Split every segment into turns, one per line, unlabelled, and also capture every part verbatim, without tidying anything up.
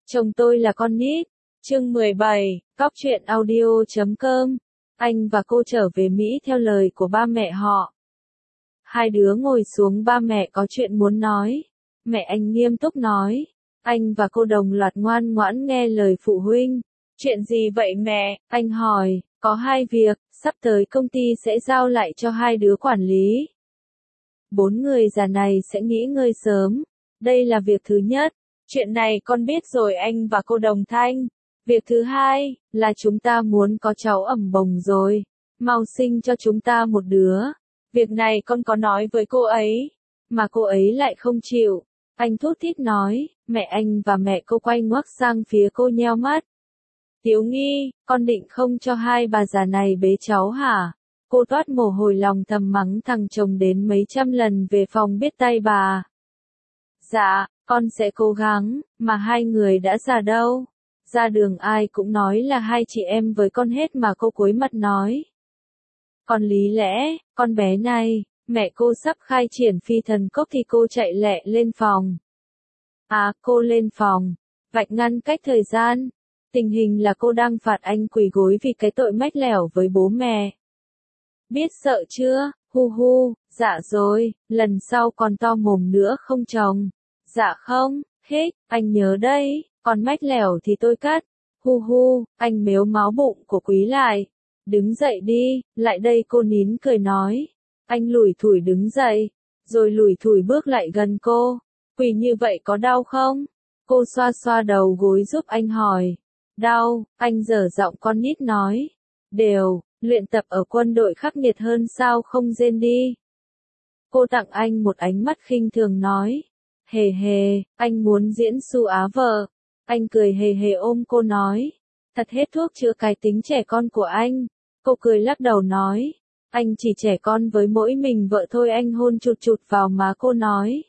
Chồng tôi là con nít. Chương mười bảy, Cóc truyện audio chấm com. Anh và cô trở về Mỹ theo lời của ba mẹ họ. Hai đứa ngồi xuống, ba mẹ có chuyện muốn nói. Mẹ anh nghiêm túc nói. Anh và cô đồng loạt ngoan ngoãn nghe lời phụ huynh. Chuyện gì vậy mẹ? Anh hỏi. Có hai việc, sắp tới công ty sẽ giao lại cho hai đứa quản lý. Bốn người già này sẽ nghỉ ngơi sớm. Đây là việc thứ nhất. Chuyện này con biết rồi anh và cô Đồng Thanh. Việc thứ hai, là chúng ta muốn có cháu ẩm bồng rồi. Mau sinh cho chúng ta một đứa. Việc này con có nói với cô ấy. Mà cô ấy lại không chịu. Anh thút thít nói, mẹ anh và mẹ cô quay ngoắt sang phía cô nheo mắt. Tiếu Nghi, con định không cho hai bà già này bế cháu hả? Cô toát mồ hôi lòng thầm mắng thằng chồng đến mấy trăm lần về phòng biết tay bà. Dạ, con sẽ cố gắng, mà hai người đã già đâu. Ra đường ai cũng nói là hai chị em với con hết mà cô cúi mặt nói. Còn lý lẽ, con bé này, mẹ cô sắp khai triển phi thần cốc thì cô chạy lẹ lên phòng. À, cô lên phòng, vạch ngăn cách thời gian. Tình hình là cô đang phạt anh quỳ gối vì cái tội mách lẻo với bố mẹ. Biết sợ chưa, hu hu, dạ rồi, lần sau còn to mồm nữa không chồng. Dạ không, hích, anh nhớ đây, còn mách lẻo thì tôi cắt. Hu hu, anh mếu máu bụng của Quý lại. Đứng dậy đi, lại đây cô nín cười nói. Anh lủi thủi đứng dậy, rồi lủi thủi bước lại gần cô. Quỳ như vậy có đau không? Cô xoa xoa đầu gối giúp anh hỏi. Đau, anh dở giọng con nít nói. Đều, luyện tập ở quân đội khắc nghiệt hơn sao không rên đi. Cô tặng anh một ánh mắt khinh thường nói. Hề hề, anh muốn diễn su á vợ. Anh cười hề hề ôm cô nói. Thật hết thuốc chữa cái tính trẻ con của anh. Cô cười lắc đầu nói. Anh chỉ trẻ con với mỗi mình vợ thôi. Anh hôn chụt chụt vào má cô nói.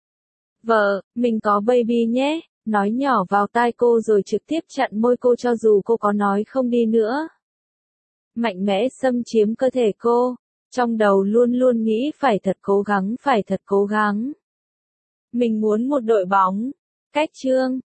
Vợ, mình có baby nhé. Nói nhỏ vào tai cô rồi trực tiếp chặn môi cô cho dù cô có nói không đi nữa. Mạnh mẽ xâm chiếm cơ thể cô. Trong đầu luôn luôn nghĩ phải thật cố gắng, phải thật cố gắng. Mình muốn một đội bóng. Cách chương.